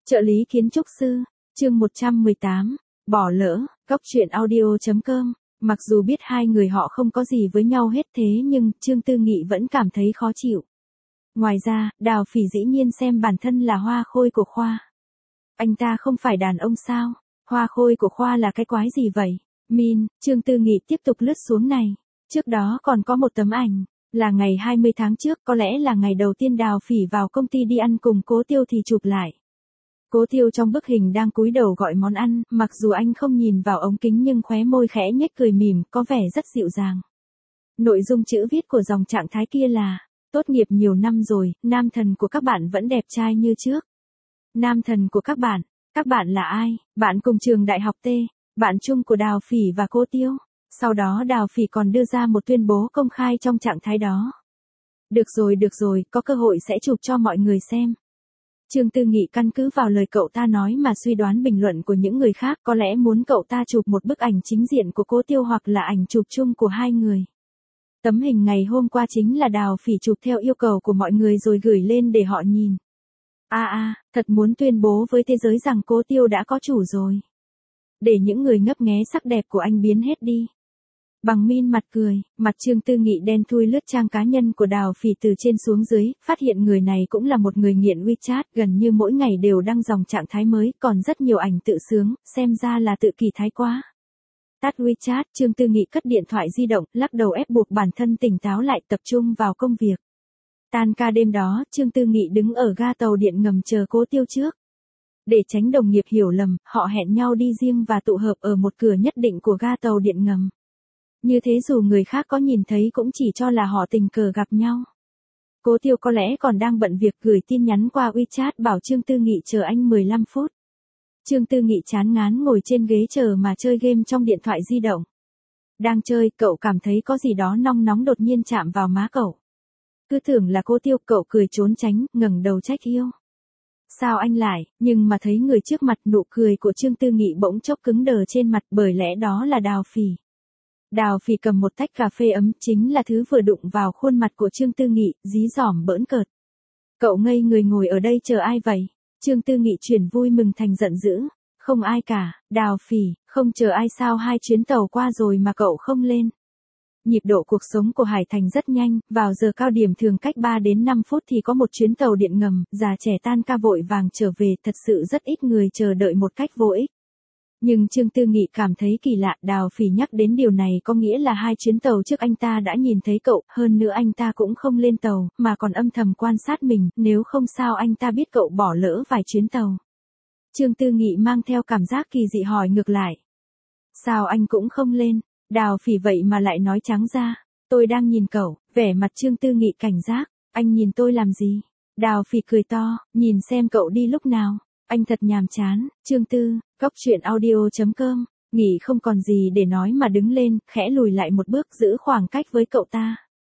Trợ lý kiến trúc sư, chương 118, bỏ lỡ, góc truyện audio.com. Mặc dù biết hai người họ không có gì với nhau hết thế nhưng Trương Tư Nghị vẫn cảm thấy khó chịu. Ngoài ra, Đào Phỉ dĩ nhiên xem bản thân là hoa khôi của Khoa. Anh ta không phải đàn ông sao? Hoa khôi của Khoa là cái quái gì vậy? Trương Tư Nghị tiếp tục lướt xuống này. Trước đó còn có một tấm ảnh, là ngày 20 tháng trước, có lẽ là ngày đầu tiên Đào Phỉ vào công ty đi ăn cùng Cố Tiêu thì chụp lại. Cố Tiêu trong bức hình đang cúi đầu gọi món ăn, mặc dù anh không nhìn vào ống kính nhưng khóe môi khẽ nhếch cười mỉm, có vẻ rất dịu dàng. Nội dung chữ viết của dòng trạng thái kia là: tốt nghiệp nhiều năm rồi, nam thần của các bạn vẫn đẹp trai như trước. Nam thần của các bạn là ai? Bạn cùng trường đại học T, bạn chung của Đào Phỉ và Cố Tiêu. Sau đó Đào Phỉ còn đưa ra một tuyên bố công khai trong trạng thái đó. Được rồi, có cơ hội sẽ chụp cho mọi người xem. Trương Tư Nghị căn cứ vào lời cậu ta nói mà suy đoán bình luận của những người khác, có lẽ muốn cậu ta chụp một bức ảnh chính diện của Cố Tiêu hoặc là ảnh chụp chung của hai người. Tấm hình ngày hôm qua chính là Đào Phỉ chụp theo yêu cầu của mọi người rồi gửi lên để họ nhìn. Thật muốn tuyên bố với thế giới rằng Cố Tiêu đã có chủ rồi. Để những người ngấp nghé sắc đẹp của anh biến hết đi. Bằng mặt cười, mặt Trương Tư Nghị đen thui lướt trang cá nhân của Đào Phỉ từ trên xuống dưới, phát hiện người này cũng là một người nghiện WeChat, gần như mỗi ngày đều đăng dòng trạng thái mới, còn rất nhiều ảnh tự sướng, xem ra là tự kỳ thái quá. Tắt WeChat, Trương Tư Nghị cất điện thoại di động, lắc đầu ép buộc bản thân tỉnh táo lại, tập trung vào công việc. Tan ca đêm đó, Trương Tư Nghị đứng ở ga tàu điện ngầm chờ Cố Tiêu trước. Để tránh đồng nghiệp hiểu lầm, họ hẹn nhau đi riêng và tụ hợp ở một cửa nhất định của ga tàu điện ngầm. Như thế dù người khác có nhìn thấy cũng chỉ cho là họ tình cờ gặp nhau. Cố Tiêu có lẽ còn đang bận việc gửi tin nhắn qua WeChat bảo Trương Tư Nghị chờ anh 15 phút. Trương Tư Nghị chán ngán ngồi trên ghế chờ mà chơi game trong điện thoại di động. Đang chơi, cậu cảm thấy có gì đó nóng nóng đột nhiên chạm vào má cậu. Cứ tưởng là Cố Tiêu, cậu cười trốn tránh, ngẩng đầu trách yêu. Sao anh lại, nhưng mà thấy người trước mặt, nụ cười của Trương Tư Nghị bỗng chốc cứng đờ trên mặt, bởi lẽ đó là Đào Phỉ. Đào Phỉ cầm một tách cà phê ấm, chính là thứ vừa đụng vào khuôn mặt của Trương Tư Nghị, dí dỏm bỡn cợt. Cậu ngây người ngồi ở đây chờ ai vậy? Trương Tư Nghị chuyển vui mừng thành giận dữ. Không ai cả, Đào Phỉ, không chờ ai sao, 2 chuyến tàu qua rồi mà cậu không lên. Nhịp độ cuộc sống của Hải Thành rất nhanh, vào giờ cao điểm thường cách 3 đến 5 phút thì có một chuyến tàu điện ngầm, già trẻ tan ca vội vàng trở về, thật sự rất ít người chờ đợi một cách vô ích. Nhưng Trương Tư Nghị cảm thấy kỳ lạ, Đào Phỉ nhắc đến điều này có nghĩa là 2 chuyến tàu trước anh ta đã nhìn thấy cậu, hơn nữa anh ta cũng không lên tàu, mà còn âm thầm quan sát mình, nếu không sao anh ta biết cậu bỏ lỡ vài chuyến tàu. Trương Tư Nghị mang theo cảm giác kỳ dị hỏi ngược lại. Sao anh cũng không lên? Đào Phỉ vậy mà lại nói trắng ra. Tôi đang nhìn cậu, vẻ mặt Trương Tư Nghị cảnh giác. Anh nhìn tôi làm gì? Đào Phỉ cười to, nhìn xem cậu đi lúc nào. Anh thật nhàm chán. Chương Tư, góc truyện audio.com. Nghỉ không còn gì để nói mà đứng lên, khẽ lùi lại một bước, giữ khoảng cách với cậu ta.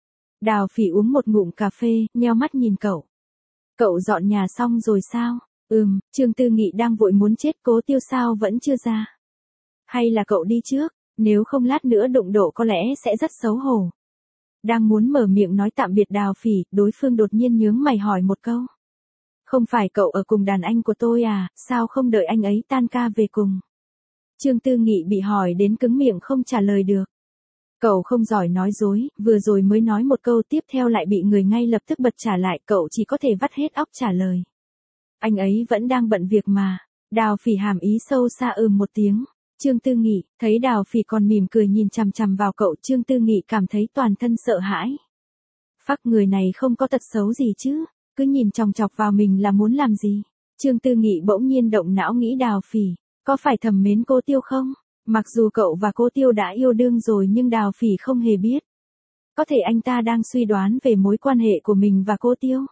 Đào Phỉ uống một ngụm cà phê, nheo mắt nhìn cậu. Cậu dọn nhà xong rồi sao? Trương Tư Nghị đang vội muốn chết, Cố Tiêu sao vẫn chưa ra? Hay là cậu đi trước, nếu không lát nữa đụng độ có lẽ sẽ rất xấu hổ. Đang muốn mở miệng nói tạm biệt Đào Phỉ, đối phương đột nhiên nhướng mày hỏi một câu. Không phải cậu ở cùng đàn anh của tôi à, sao không đợi anh ấy tan ca về cùng? Trương Tư Nghị bị hỏi đến cứng miệng không trả lời được. Cậu không giỏi nói dối, vừa rồi mới nói một câu tiếp theo lại bị người ngay lập tức bật trả lại, cậu chỉ có thể vắt hết óc trả lời. Anh ấy vẫn đang bận việc mà. Đào Phỉ hàm ý sâu xa một tiếng. Trương Tư Nghị, thấy Đào Phỉ còn mỉm cười nhìn chằm chằm vào cậu, Trương Tư Nghị cảm thấy toàn thân sợ hãi. Phắc, người này không có tật xấu gì chứ, cứ nhìn chòng chọc vào mình là muốn làm gì? Trương Tư Nghị bỗng nhiên động não nghĩ Đào Phỉ, có phải thầm mến Cố Tiêu không? Mặc dù cậu và Cố Tiêu đã yêu đương rồi nhưng Đào Phỉ không hề biết. Có thể anh ta đang suy đoán về mối quan hệ của mình và Cố Tiêu.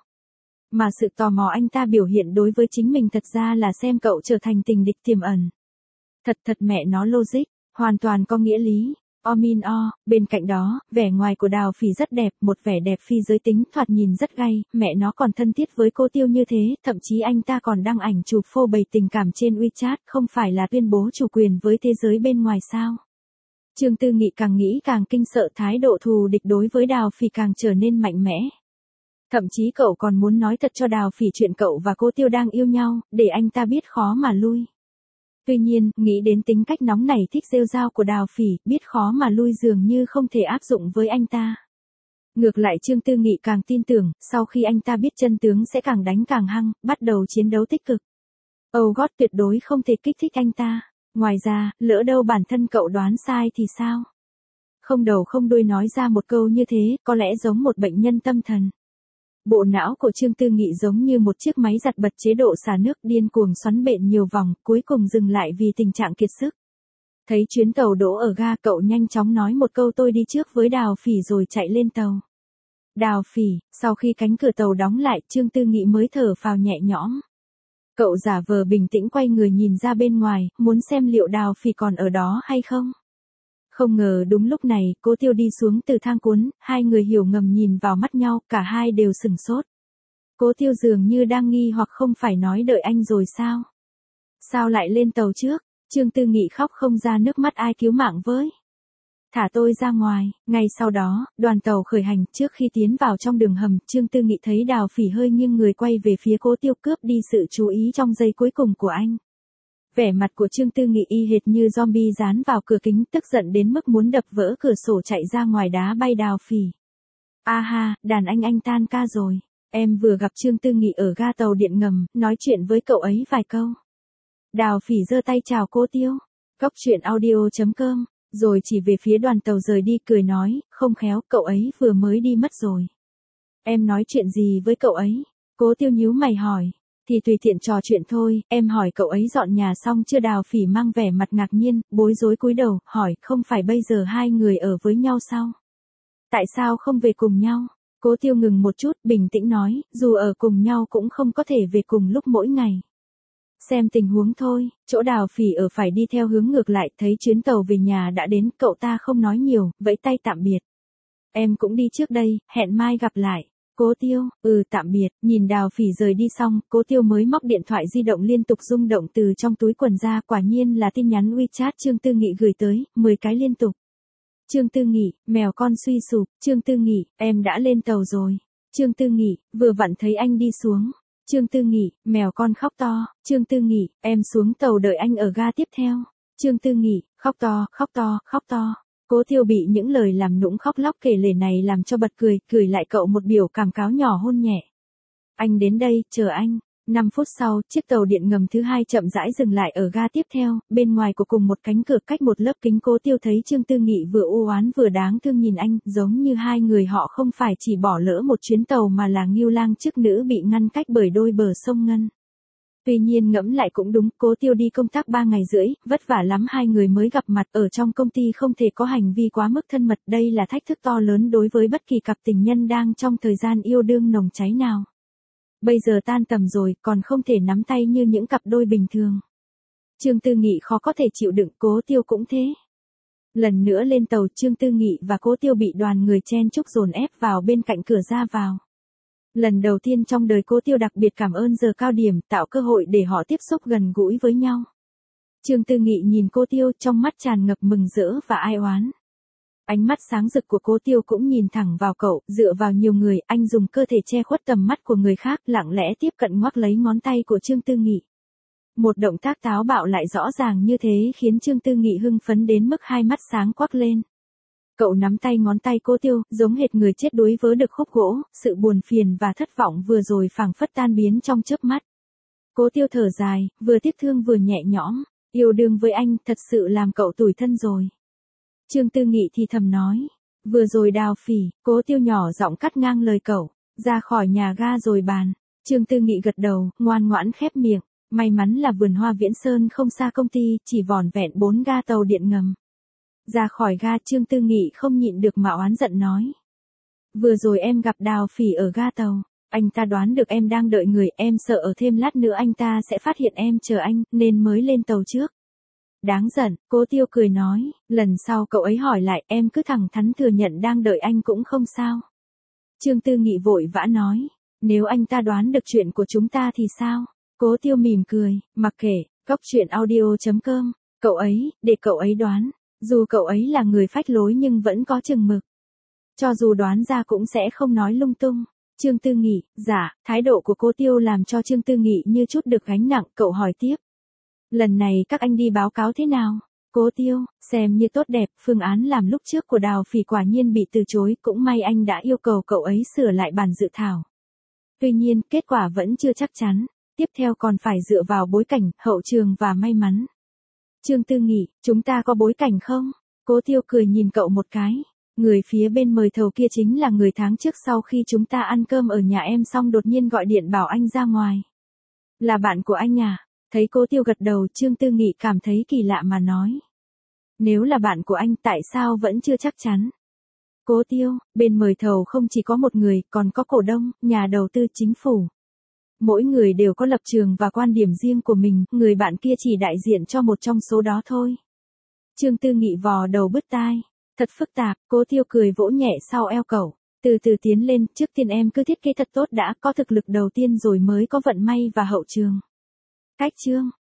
Mà sự tò mò anh ta biểu hiện đối với chính mình thật ra là xem cậu trở thành tình địch tiềm ẩn. Thật mẹ nó logic, hoàn toàn có nghĩa lý. Bên cạnh đó, vẻ ngoài của Đào Phỉ rất đẹp, một vẻ đẹp phi giới tính, thoạt nhìn rất gay, mẹ nó còn thân thiết với Cố Tiêu như thế, thậm chí anh ta còn đăng ảnh chụp phô bày tình cảm trên WeChat, không phải là tuyên bố chủ quyền với thế giới bên ngoài sao? Trương Tư Nghị càng nghĩ càng kinh sợ, thái độ thù địch đối với Đào Phỉ càng trở nên mạnh mẽ. Thậm chí cậu còn muốn nói thật cho Đào Phỉ chuyện cậu và cô Tiêu đang yêu nhau, để anh ta biết khó mà lui. Tuy nhiên, nghĩ đến tính cách nóng nảy thích rêu rao của Đào Phỉ, biết khó mà lui dường như không thể áp dụng với anh ta. Ngược lại Trương Tư Nghị càng tin tưởng, sau khi anh ta biết chân tướng sẽ càng đánh càng hăng, bắt đầu chiến đấu tích cực. Âu gót tuyệt đối không thể kích thích anh ta. Ngoài ra, lỡ đâu bản thân cậu đoán sai thì sao? Không đầu không đuôi nói ra một câu như thế, có lẽ giống một bệnh nhân tâm thần. Bộ não của Trương Tư Nghị giống như một chiếc máy giặt bật chế độ xả nước điên cuồng xoắn bện nhiều vòng, cuối cùng dừng lại vì tình trạng kiệt sức. Thấy chuyến tàu đỗ ở ga, cậu nhanh chóng nói một câu tôi đi trước với Đào Phỉ rồi chạy lên tàu. Đào Phỉ, sau khi cánh cửa tàu đóng lại, Trương Tư Nghị mới thở phào nhẹ nhõm. Cậu giả vờ bình tĩnh quay người nhìn ra bên ngoài, muốn xem liệu Đào Phỉ còn ở đó hay không. Không ngờ đúng lúc này, Cố Tiêu đi xuống từ thang cuốn, hai người hiểu ngầm nhìn vào mắt nhau, cả hai đều sửng sốt. Cố Tiêu dường như đang nghi hoặc không phải nói đợi anh rồi sao? Sao lại lên tàu trước? Trương Tư Nghị khóc không ra nước mắt ai cứu mạng với. Thả tôi ra ngoài. Ngay sau đó, đoàn tàu khởi hành, trước khi tiến vào trong đường hầm, Trương Tư Nghị thấy Đào Phỉ hơi nghiêng người quay về phía Cố Tiêu cướp đi sự chú ý trong giây cuối cùng của anh. Vẻ mặt của Trương Tư Nghị y hệt như zombie dán vào cửa kính, tức giận đến mức muốn đập vỡ cửa sổ chạy ra ngoài đá bay Đào Phỉ. A ha, đàn anh tan ca rồi. Em vừa gặp Trương Tư Nghị ở ga tàu điện ngầm, nói chuyện với cậu ấy vài câu. Đào Phỉ giơ tay chào Cố Tiêu. Cóc truyện audio.com, rồi chỉ về phía đoàn tàu rời đi cười nói, không khéo, cậu ấy vừa mới đi mất rồi. Em nói chuyện gì với cậu ấy? Cố Tiêu nhíu mày hỏi. Thì tùy tiện trò chuyện thôi, em hỏi cậu ấy dọn nhà xong chưa? Đào Phỉ mang vẻ mặt ngạc nhiên, bối rối cúi đầu, hỏi, không phải bây giờ hai người ở với nhau sao? Tại sao không về cùng nhau? Cố Tiêu ngừng một chút, bình tĩnh nói, dù ở cùng nhau cũng không có thể về cùng lúc mỗi ngày. Xem tình huống thôi, chỗ Đào Phỉ ở phải đi theo hướng ngược lại, thấy chuyến tàu về nhà đã đến, cậu ta không nói nhiều, vẫy tay tạm biệt. Em cũng đi trước đây, hẹn mai gặp lại. Cố Tiêu, tạm biệt. Nhìn Đào Phỉ rời đi xong, Cố Tiêu mới móc điện thoại di động liên tục rung động từ trong túi quần ra, quả nhiên là tin nhắn WeChat Trương Tư Nghị gửi tới, 10 cái liên tục. Trương Tư Nghị, mèo con suy sụp. Trương Tư Nghị, em đã lên tàu rồi. Trương Tư Nghị, vừa vặn thấy anh đi xuống. Trương Tư Nghị, mèo con khóc to. Trương Tư Nghị, em xuống tàu đợi anh ở ga tiếp theo. Trương Tư Nghị, khóc to, khóc to, khóc to. Cố Tiêu bị những lời làm nũng khóc lóc kể lể này làm cho bật cười lại cậu một biểu cảm cáo nhỏ hôn nhẹ. Anh đến đây, chờ anh. 5 phút sau, chiếc tàu điện ngầm thứ hai chậm rãi dừng lại ở ga tiếp theo, bên ngoài của cùng một cánh cửa cách một lớp kính. Cố Tiêu thấy Trương Tư Nghị vừa u oán vừa đáng thương nhìn anh, giống như hai người họ không phải chỉ bỏ lỡ một chuyến tàu mà là ngưu lang chức nữ bị ngăn cách bởi đôi bờ sông ngân. Tuy nhiên ngẫm lại cũng đúng, Cố Tiêu đi công tác 3 ngày rưỡi, vất vả lắm hai người mới gặp mặt, ở trong công ty không thể có hành vi quá mức thân mật, đây là thách thức to lớn đối với bất kỳ cặp tình nhân đang trong thời gian yêu đương nồng cháy nào. Bây giờ tan tầm rồi, còn không thể nắm tay như những cặp đôi bình thường. Trương Tư Nghị khó có thể chịu đựng, Cố Tiêu cũng thế. Lần nữa lên tàu, Trương Tư Nghị và Cố Tiêu bị đoàn người chen chúc dồn ép vào bên cạnh cửa ra vào. Lần đầu tiên trong đời Cố Tiêu đặc biệt cảm ơn giờ cao điểm, tạo cơ hội để họ tiếp xúc gần gũi với nhau. Trương Tư Nghị nhìn Cố Tiêu, trong mắt tràn ngập mừng rỡ và ai oán. Ánh mắt sáng rực của Cố Tiêu cũng nhìn thẳng vào cậu, dựa vào nhiều người, anh dùng cơ thể che khuất tầm mắt của người khác, lặng lẽ tiếp cận ngoắc lấy ngón tay của Trương Tư Nghị. Một động tác táo bạo lại rõ ràng như thế khiến Trương Tư Nghị hưng phấn đến mức hai mắt sáng quắc lên. Cậu nắm tay ngón tay Cố Tiêu, giống hệt người chết đuối vớ được khúc gỗ, sự buồn phiền và thất vọng vừa rồi phảng phất tan biến trong chớp mắt. Cố Tiêu thở dài, vừa tiếc thương vừa nhẹ nhõm, yêu đương với anh thật sự làm cậu tủi thân rồi. Trương Tư Nghị thì thầm nói, vừa rồi Đào Phỉ. Cố Tiêu nhỏ giọng cắt ngang lời cậu, ra khỏi nhà ga rồi bàn. Trương Tư Nghị gật đầu, ngoan ngoãn khép miệng, may mắn là vườn hoa Viễn Sơn không xa công ty, chỉ vỏn vẹn 4 ga tàu điện ngầm. Ra khỏi ga, Trương Tư Nghị không nhịn được mà oán giận nói. Vừa rồi em gặp Đào Phỉ ở ga tàu, anh ta đoán được em đang đợi người, em sợ ở thêm lát nữa anh ta sẽ phát hiện em chờ anh, nên mới lên tàu trước. Đáng giận, Cố Tiêu cười nói, lần sau cậu ấy hỏi lại em cứ thẳng thắn thừa nhận đang đợi anh cũng không sao. Trương Tư Nghị vội vã nói, nếu anh ta đoán được chuyện của chúng ta thì sao? Cố Tiêu mỉm cười, mặc kệ, cóc truyện audio.com, cậu ấy, để cậu ấy đoán, dù cậu ấy là người phách lối nhưng vẫn có chừng mực. Cho dù đoán ra cũng sẽ không nói lung tung. Trương Tư Nghị, dạ, thái độ của cô Tiêu làm cho Trương Tư Nghị như chút được gánh nặng, cậu hỏi tiếp. Lần này các anh đi báo cáo thế nào? Cố Tiêu, xem như tốt đẹp, phương án làm lúc trước của Đào Phỉ quả nhiên bị từ chối, cũng may anh đã yêu cầu cậu ấy sửa lại bản dự thảo. Tuy nhiên, kết quả vẫn chưa chắc chắn, tiếp theo còn phải dựa vào bối cảnh, hậu trường và may mắn. Trương Tư Nghị, chúng ta có bối cảnh không? Cố Tiêu cười nhìn cậu một cái. Người phía bên mời thầu kia chính là người tháng trước sau khi chúng ta ăn cơm ở nhà em xong đột nhiên gọi điện bảo anh ra ngoài. Là bạn của anh à? Thấy Cố Tiêu gật đầu, Trương Tư Nghị cảm thấy kỳ lạ mà nói. Nếu là bạn của anh tại sao vẫn chưa chắc chắn? Cố Tiêu, bên mời thầu không chỉ có một người, còn có cổ đông, nhà đầu tư, chính phủ. Mỗi người đều có lập trường và quan điểm riêng của mình, người bạn kia chỉ đại diện cho một trong số đó thôi. Trương Tư Nghị vò đầu bứt tai. Thật phức tạp, Cố Tiêu cười vỗ nhẹ sau eo cậu. Từ từ tiến lên, trước tiên em cứ thiết kế thật tốt đã, có thực lực đầu tiên rồi mới có vận may và hậu trường. Cách Trương